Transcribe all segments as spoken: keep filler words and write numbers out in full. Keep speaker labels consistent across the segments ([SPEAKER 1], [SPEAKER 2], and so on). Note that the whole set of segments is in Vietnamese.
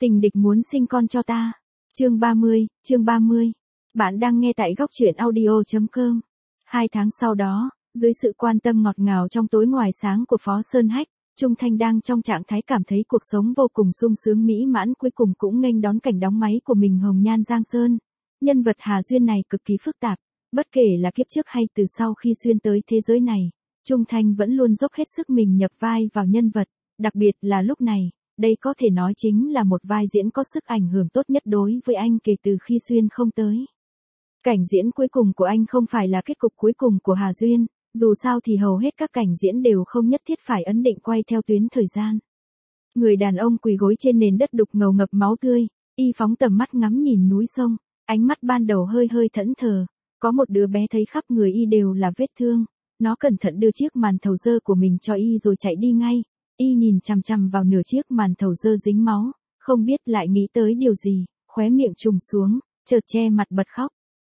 [SPEAKER 1] Tình địch muốn sinh con cho ta. Chương ba mươi, chương ba mươi. Bạn đang nghe tại góc truyện audio.com. Hai tháng sau đó, dưới sự quan tâm ngọt ngào trong tối ngoài sáng của Phó Sơn Hách, Trung Thanh đang trong trạng thái cảm thấy cuộc sống vô cùng sung sướng mỹ mãn, cuối cùng cũng nghênh đón cảnh đóng máy của mình hồng nhan giang sơn. Nhân vật Hà Duyên này cực kỳ phức tạp, bất kể là kiếp trước hay từ sau khi xuyên tới thế giới này, Trung Thanh vẫn luôn dốc hết sức mình nhập vai vào nhân vật, đặc biệt là lúc này. Đây có thể nói chính là một vai diễn có sức ảnh hưởng tốt nhất đối với anh kể từ khi Xuyên không tới. Cảnh diễn cuối cùng của anh không phải là kết cục cuối cùng của Hà Duyên, dù sao thì hầu hết các cảnh diễn đều không nhất thiết phải ấn định quay theo tuyến thời gian. Người đàn ông quỳ gối trên nền đất đục ngầu ngập máu tươi, y phóng tầm mắt ngắm nhìn núi sông, ánh mắt ban đầu hơi hơi thẫn thờ, có một đứa bé thấy khắp người y đều là vết thương, nó cẩn thận đưa chiếc màn thầu dơ của mình cho y rồi chạy đi ngay. Y nhìn chằm chằm vào nửa chiếc màn thầu dơ dính máu, không biết lại nghĩ tới điều gì, khóe miệng trùng xuống, chợt che mặt bật khóc.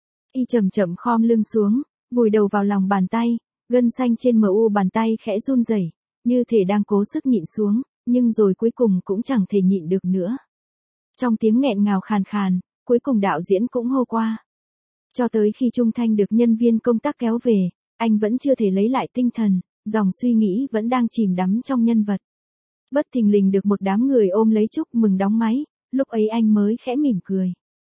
[SPEAKER 1] Y chậm chậm khom lưng xuống, vùi đầu vào lòng bàn tay, gân xanh trên mờ u bàn tay khẽ run rẩy, như thể đang cố sức nhịn xuống, nhưng rồi cuối cùng cũng chẳng thể nhịn được nữa. Trong tiếng nghẹn ngào khàn khàn, cuối cùng đạo diễn cũng hô qua. Cho tới khi Trung Thanh được nhân viên công tác kéo về, anh vẫn chưa thể lấy lại tinh thần. Dòng suy nghĩ vẫn đang chìm đắm trong nhân vật. Bất thình lình được một đám người ôm lấy chúc mừng đóng máy, lúc ấy anh mới khẽ mỉm cười.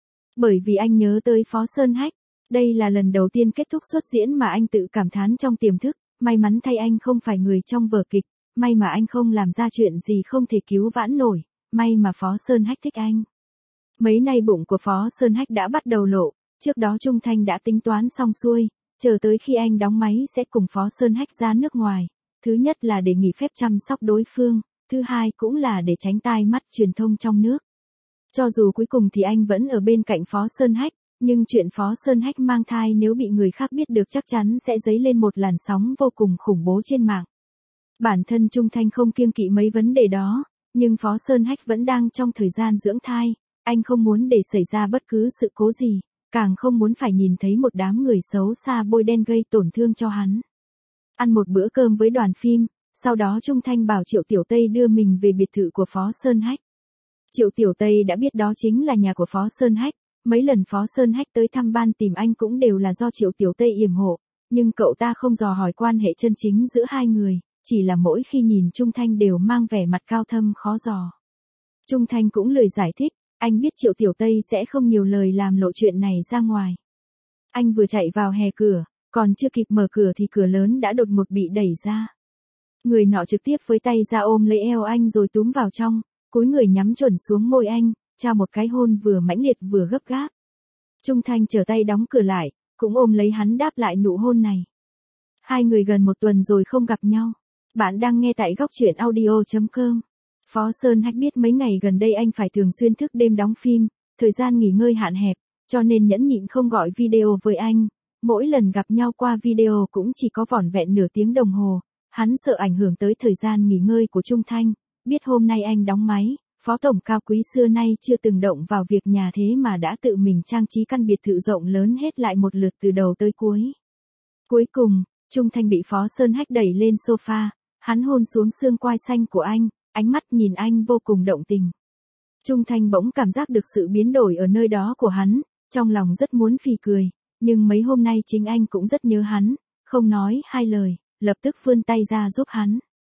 [SPEAKER 1] Bởi vì anh nhớ tới Phó Sơn Hách, đây là lần đầu tiên kết thúc xuất diễn mà anh tự cảm thán trong tiềm thức, may mắn thay anh không phải người trong vở kịch, may mà anh không làm ra chuyện gì không thể cứu vãn nổi, may mà Phó Sơn Hách thích anh. Mấy nay bụng của Phó Sơn Hách đã bắt đầu lộ, trước đó Trung Thanh đã tính toán xong xuôi. Chờ tới khi anh đóng máy sẽ cùng Phó Sơn Hách ra nước ngoài, thứ nhất là để nghỉ phép chăm sóc đối phương, thứ hai cũng là để tránh tai mắt truyền thông trong nước. Cho dù cuối cùng thì anh vẫn ở bên cạnh Phó Sơn Hách, nhưng chuyện Phó Sơn Hách mang thai nếu bị người khác biết được chắc chắn sẽ dấy lên một làn sóng vô cùng khủng bố trên mạng. Bản thân Trung Thanh không kiêng kỵ mấy vấn đề đó, nhưng Phó Sơn Hách vẫn đang trong thời gian dưỡng thai, anh không muốn để xảy ra bất cứ sự cố gì. Càng không muốn phải nhìn thấy một đám người xấu xa bôi đen gây tổn thương cho hắn. Ăn một bữa cơm với đoàn phim, sau đó Trung Thanh bảo Triệu Tiểu Tây đưa mình về biệt thự của Phó Sơn Hách. Triệu Tiểu Tây đã biết đó chính là nhà của Phó Sơn Hách, mấy lần Phó Sơn Hách tới thăm ban tìm anh cũng đều là do Triệu Tiểu Tây yểm hộ, nhưng cậu ta không dò hỏi quan hệ chân chính giữa hai người, chỉ là mỗi khi nhìn Trung Thanh đều mang vẻ mặt cao thâm khó dò. Trung Thanh cũng lười giải thích. Anh biết Triệu Tiểu Tây sẽ không nhiều lời làm lộ chuyện này ra ngoài. Anh vừa chạy vào hè cửa, còn chưa kịp mở cửa thì cửa lớn đã đột ngột bị đẩy ra. Người nọ trực tiếp với tay ra ôm lấy eo anh rồi túm vào trong, cúi người nhắm chuẩn xuống môi anh, trao một cái hôn vừa mãnh liệt vừa gấp gáp. Trung Thanh trở tay đóng cửa lại, cũng ôm lấy hắn đáp lại nụ hôn này. Hai người gần một tuần rồi không gặp nhau. Bạn đang nghe tại góc truyện audio.com. Phó Sơn Hách biết mấy ngày gần đây anh phải thường xuyên thức đêm đóng phim, thời gian nghỉ ngơi hạn hẹp, cho nên nhẫn nhịn không gọi video với anh. Mỗi lần gặp nhau qua video cũng chỉ có vỏn vẹn nửa tiếng đồng hồ, hắn sợ ảnh hưởng tới thời gian nghỉ ngơi của Trung Thanh. Biết hôm nay anh đóng máy, Phó Tổng cao quý xưa nay chưa từng động vào việc nhà thế mà đã tự mình trang trí căn biệt thự rộng lớn hết lại một lượt từ đầu tới cuối. Cuối cùng, Trung Thanh bị Phó Sơn Hách đẩy lên sofa, hắn hôn xuống xương quai xanh của anh. Ánh mắt nhìn anh vô cùng động tình. Trung Thanh bỗng cảm giác được sự biến đổi ở nơi đó của hắn, trong lòng rất muốn phì cười, nhưng mấy hôm nay chính anh cũng rất nhớ hắn, không nói hai lời, lập tức vươn tay ra giúp hắn.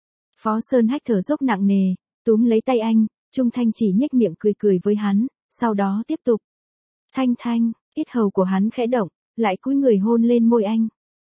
[SPEAKER 1] Phó Sơn Hách thở dốc nặng nề, túm lấy tay anh, Trung Thanh chỉ nhếch miệng cười cười với hắn, sau đó tiếp tục. Thanh Thanh, yết hầu của hắn khẽ động, lại cúi người hôn lên môi anh.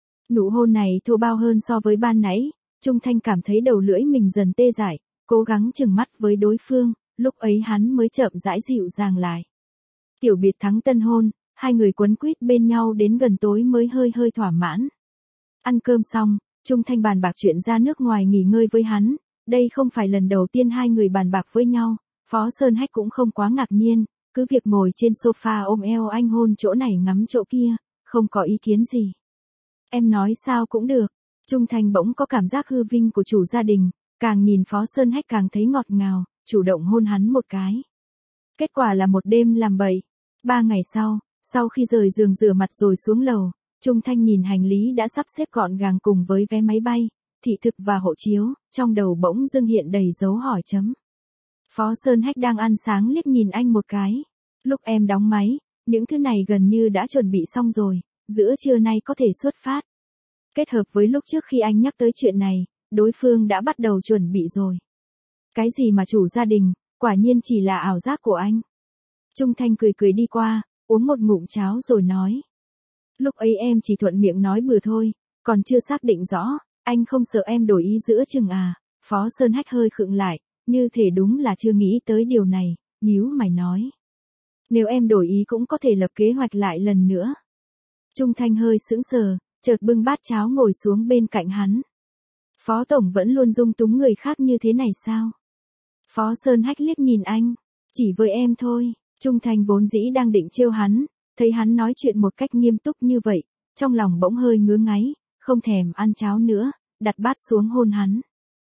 [SPEAKER 1] Nụ hôn này thô bao hơn so với ban nãy, Trung Thanh cảm thấy đầu lưỡi mình dần tê dại. Cố gắng chừng mắt với đối phương, lúc ấy hắn mới chậm rãi dịu dàng lại. Tiểu biệt thắng tân hôn, hai người quấn quýt bên nhau đến gần tối mới hơi hơi thỏa mãn. Ăn cơm xong, Trung Thanh bàn bạc chuyện ra nước ngoài nghỉ ngơi với hắn, đây không phải lần đầu tiên hai người bàn bạc với nhau, Phó Sơn Hách cũng không quá ngạc nhiên, cứ việc ngồi trên sofa ôm eo anh hôn chỗ này ngắm chỗ kia, không có ý kiến gì. Em nói sao cũng được, Trung Thanh bỗng có cảm giác hư vinh của chủ gia đình. Càng nhìn Phó Sơn Hách càng thấy ngọt ngào, chủ động hôn hắn một cái. Kết quả là một đêm làm bậy. Ba ngày sau, sau khi rời giường rửa mặt rồi xuống lầu, Trung Thanh nhìn hành lý đã sắp xếp gọn gàng cùng với vé máy bay, thị thực và hộ chiếu, trong đầu bỗng dưng hiện đầy dấu hỏi chấm. Phó Sơn Hách đang ăn sáng liếc nhìn anh một cái. Lúc em đóng máy, những thứ này gần như đã chuẩn bị xong rồi, giữa trưa nay có thể xuất phát. Kết hợp với lúc trước khi anh nhắc tới chuyện này, đối phương đã bắt đầu chuẩn bị rồi. Cái gì mà chủ gia đình, quả nhiên chỉ là ảo giác của anh. Trung Thanh cười cười đi qua, uống một ngụm cháo rồi nói. Lúc ấy em chỉ thuận miệng nói bừa thôi, còn chưa xác định rõ, anh không sợ em đổi ý giữa chừng à. Phó Sơn Hách hơi khựng lại, như thể đúng là chưa nghĩ tới điều này, nhíu mày nói. Nếu em đổi ý cũng có thể lập kế hoạch lại lần nữa. Trung Thanh hơi sững sờ, chợt bưng bát cháo ngồi xuống bên cạnh hắn. Phó Tổng vẫn luôn dung túng người khác như thế này sao? Phó Sơn Hách liếc nhìn anh, chỉ với em thôi. Trung Thanh vốn dĩ đang định trêu hắn, thấy hắn nói chuyện một cách nghiêm túc như vậy, trong lòng bỗng hơi ngứa ngáy, không thèm ăn cháo nữa, đặt bát xuống hôn hắn.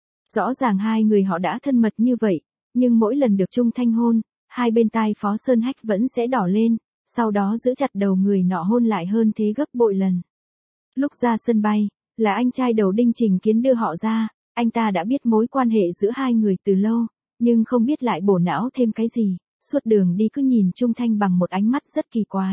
[SPEAKER 1] Rõ ràng hai người họ đã thân mật như vậy, nhưng mỗi lần được Trung Thanh hôn, hai bên tai Phó Sơn Hách vẫn sẽ đỏ lên, sau đó giữ chặt đầu người nọ hôn lại hơn thế gấp bội lần. Lúc ra sân bay, là anh trai đầu đinh Trình Kiến đưa họ ra, anh ta đã biết mối quan hệ giữa hai người từ lâu, nhưng không biết lại bổ não thêm cái gì, suốt đường đi cứ nhìn Trung Thanh bằng một ánh mắt rất kỳ quái.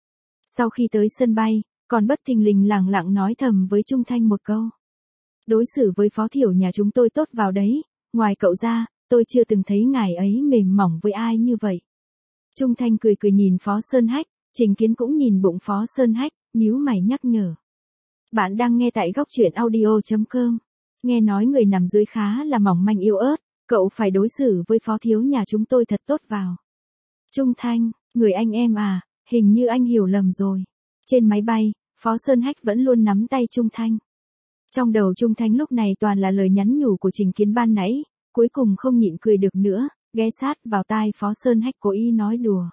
[SPEAKER 1] Sau khi tới sân bay, còn bất thình lình lẳng lặng nói thầm với Trung Thanh một câu. Đối xử với Phó Thiểu nhà chúng tôi tốt vào đấy, ngoài cậu ra, tôi chưa từng thấy ngài ấy mềm mỏng với ai như vậy. Trung Thanh cười cười nhìn Phó Sơn Hách, Trình Kiến cũng nhìn bụng Phó Sơn Hách, nhíu mày nhắc nhở. Bạn đang nghe tại góc truyện audio chấm com. Nghe nói người nằm dưới khá là mỏng manh yếu ớt, cậu phải đối xử với Phó Thiếu nhà chúng tôi thật tốt vào. Trung Thanh, người anh em à, hình như anh hiểu lầm rồi. Trên máy bay, Phó Sơn Hách vẫn luôn nắm tay Trung Thanh. Trong đầu Trung Thanh lúc này toàn là lời nhắn nhủ của Trình Kiến ban nãy, cuối cùng không nhịn cười được nữa, ghé sát vào tai Phó Sơn Hách cố ý nói đùa.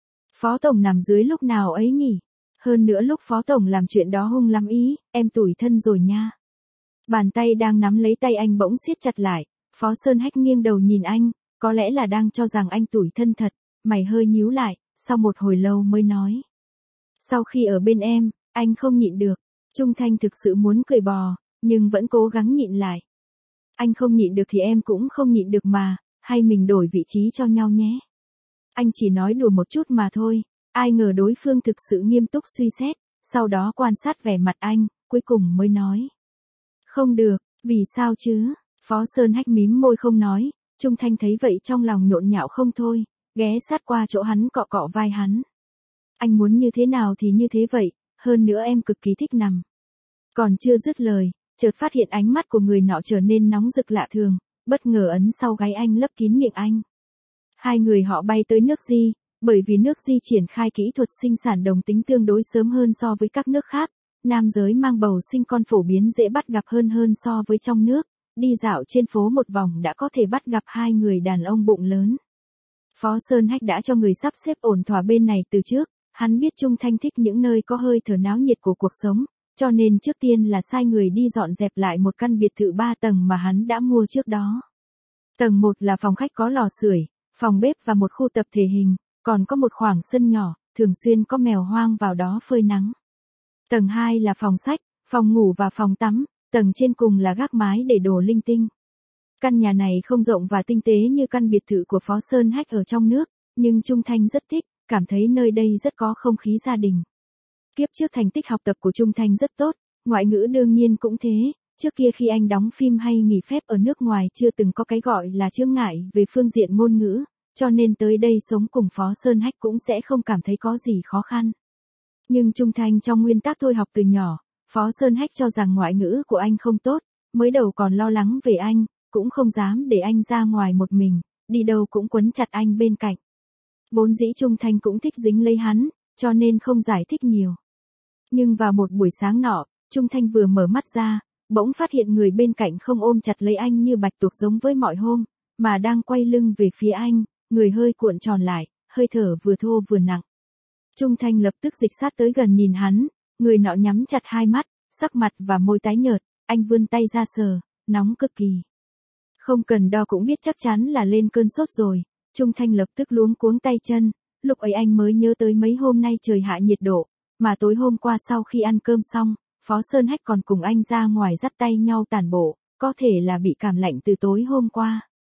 [SPEAKER 1] Phó Tổng nằm dưới lúc nào ấy nhỉ? Hơn nữa lúc Phó Tổng làm chuyện đó hung lắm ý, em tủi thân rồi nha. Bàn tay đang nắm lấy tay anh bỗng siết chặt lại, Phó Sơn Hách nghiêng đầu nhìn anh, có lẽ là đang cho rằng anh tủi thân thật, mày hơi nhíu lại, sau một hồi lâu mới nói. Sau khi ở bên em, anh không nhịn được. Trung Thanh thực sự muốn cười bò, nhưng vẫn cố gắng nhịn lại. Anh không nhịn được thì em cũng không nhịn được mà, hay mình đổi vị trí cho nhau nhé. Anh chỉ nói đùa một chút mà thôi, ai ngờ đối phương thực sự nghiêm túc suy xét, sau đó quan sát vẻ mặt anh, cuối cùng mới nói. Không được, vì sao chứ? Phó Sơn Hách mím môi không nói, Trung Thanh thấy vậy trong lòng nhộn nhạo không thôi, ghé sát qua chỗ hắn cọ cọ vai hắn. Anh muốn như thế nào thì như thế vậy, hơn nữa em cực kỳ thích nằm. Còn chưa dứt lời, chợt phát hiện ánh mắt của người nọ trở nên nóng rực lạ thường, bất ngờ ấn sau gáy anh lấp kín miệng anh. Hai người họ bay tới nước Di, bởi vì nước Di triển khai kỹ thuật sinh sản đồng tính tương đối sớm hơn so với các nước khác, nam giới mang bầu sinh con phổ biến dễ bắt gặp hơn hơn so với trong nước, đi dạo trên phố một vòng đã có thể bắt gặp hai người đàn ông bụng lớn. Phó Sơn Hách đã cho người sắp xếp ổn thỏa bên này từ trước, hắn biết Trung Thanh thích những nơi có hơi thở náo nhiệt của cuộc sống, cho nên trước tiên là sai người đi dọn dẹp lại một căn biệt thự ba tầng mà hắn đã mua trước đó. Tầng một là phòng khách có lò sưởi, phòng bếp và một khu tập thể hình, còn có một khoảng sân nhỏ, thường xuyên có mèo hoang vào đó phơi nắng. Tầng hai là phòng sách, phòng ngủ và phòng tắm, tầng trên cùng là gác mái để đồ linh tinh. Căn nhà này không rộng và tinh tế như căn biệt thự của Phó Sơn Hách ở trong nước, nhưng Trung Thanh rất thích, cảm thấy nơi đây rất có không khí gia đình. Kiếp trước thành tích học tập của Trung Thanh rất tốt, ngoại ngữ đương nhiên cũng thế, trước kia khi anh đóng phim hay nghỉ phép ở nước ngoài chưa từng có cái gọi là chướng ngại về phương diện ngôn ngữ, cho nên tới đây sống cùng Phó Sơn Hách cũng sẽ không cảm thấy có gì khó khăn. Nhưng Trung Thanh trong nguyên tắc thôi học từ nhỏ, Phó Sơn Hách cho rằng ngoại ngữ của anh không tốt, mới đầu còn lo lắng về anh, cũng không dám để anh ra ngoài một mình, đi đâu cũng quấn chặt anh bên cạnh. Vốn dĩ Trung Thanh cũng thích dính lấy hắn, cho nên không giải thích nhiều. Nhưng vào một buổi sáng nọ, Trung Thanh vừa mở mắt ra, bỗng phát hiện người bên cạnh không ôm chặt lấy anh như bạch tuộc giống với mọi hôm, mà đang quay lưng về phía anh, người hơi cuộn tròn lại, hơi thở vừa thô vừa nặng. Trung Thanh lập tức dịch sát tới gần nhìn hắn, người nọ nhắm chặt hai mắt, sắc mặt và môi tái nhợt, anh vươn tay ra sờ, nóng cực kỳ. Không cần đo cũng biết chắc chắn là lên cơn sốt rồi, Trung Thanh lập tức luống cuống tay chân, lúc ấy anh mới nhớ tới mấy hôm nay trời hạ nhiệt độ, mà tối hôm qua sau khi ăn cơm xong, Phó Sơn Hách còn cùng anh ra ngoài dắt tay nhau tản bộ, có thể là bị cảm lạnh từ tối hôm qua.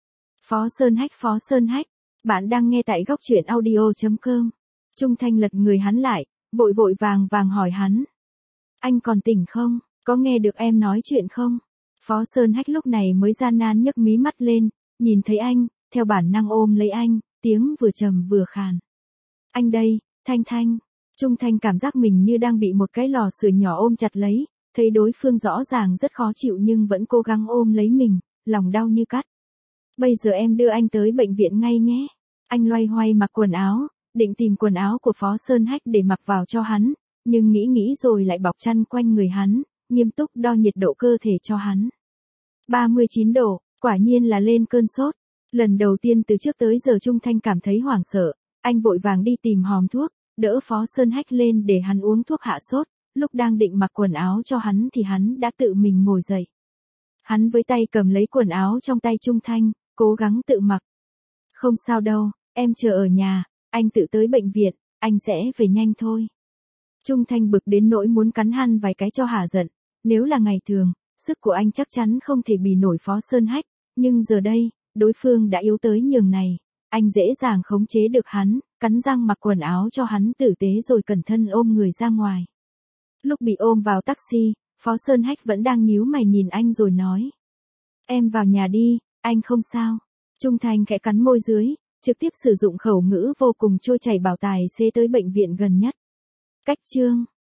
[SPEAKER 1] Phó Sơn Hách, Phó Sơn Hách, bạn đang nghe tại góc truyện audio.com. Trung Thanh lật người hắn lại, vội vội vàng vàng hỏi hắn. Anh còn tỉnh không? Có nghe được em nói chuyện không? Phó Sơn Hách lúc này mới gian nan nhấc mí mắt lên, nhìn thấy anh, theo bản năng ôm lấy anh, tiếng vừa trầm vừa khàn. Anh đây, Thanh Thanh. Trung Thanh cảm giác mình như đang bị một cái lò sưởi nhỏ ôm chặt lấy, thấy đối phương rõ ràng rất khó chịu nhưng vẫn cố gắng ôm lấy mình, lòng đau như cắt. Bây giờ em đưa anh tới bệnh viện ngay nhé. Anh loay hoay mặc quần áo, định tìm quần áo của Phó Sơn Hách để mặc vào cho hắn, nhưng nghĩ nghĩ rồi lại bọc chăn quanh người hắn, nghiêm túc đo nhiệt độ cơ thể cho hắn. ba mươi chín độ, quả nhiên là lên cơn sốt. Lần đầu tiên từ trước tới giờ Trung Thanh cảm thấy hoảng sợ, anh vội vàng đi tìm hòm thuốc, đỡ Phó Sơn Hách lên để hắn uống thuốc hạ sốt, lúc đang định mặc quần áo cho hắn thì hắn đã tự mình ngồi dậy. Hắn với tay cầm lấy quần áo trong tay Trung Thanh, cố gắng tự mặc. Không sao đâu, em chờ ở nhà, anh tự tới bệnh viện, anh sẽ về nhanh thôi. Trung Thanh bực đến nỗi muốn cắn hắn vài cái cho hả giận, nếu là ngày thường, sức của anh chắc chắn không thể bì nổi Phó Sơn Hách, nhưng giờ đây, đối phương đã yếu tới nhường này, anh dễ dàng khống chế được hắn, cắn răng mặc quần áo cho hắn tử tế rồi cẩn thận ôm người ra ngoài. Lúc bị ôm vào taxi, Phó Sơn Hách vẫn đang nhíu mày nhìn anh rồi nói. Em vào nhà đi, anh không sao. Trung Thanh khẽ cắn môi dưới, trực tiếp sử dụng khẩu ngữ vô cùng trôi chảy bảo tài xế tới bệnh viện gần nhất. Cách chương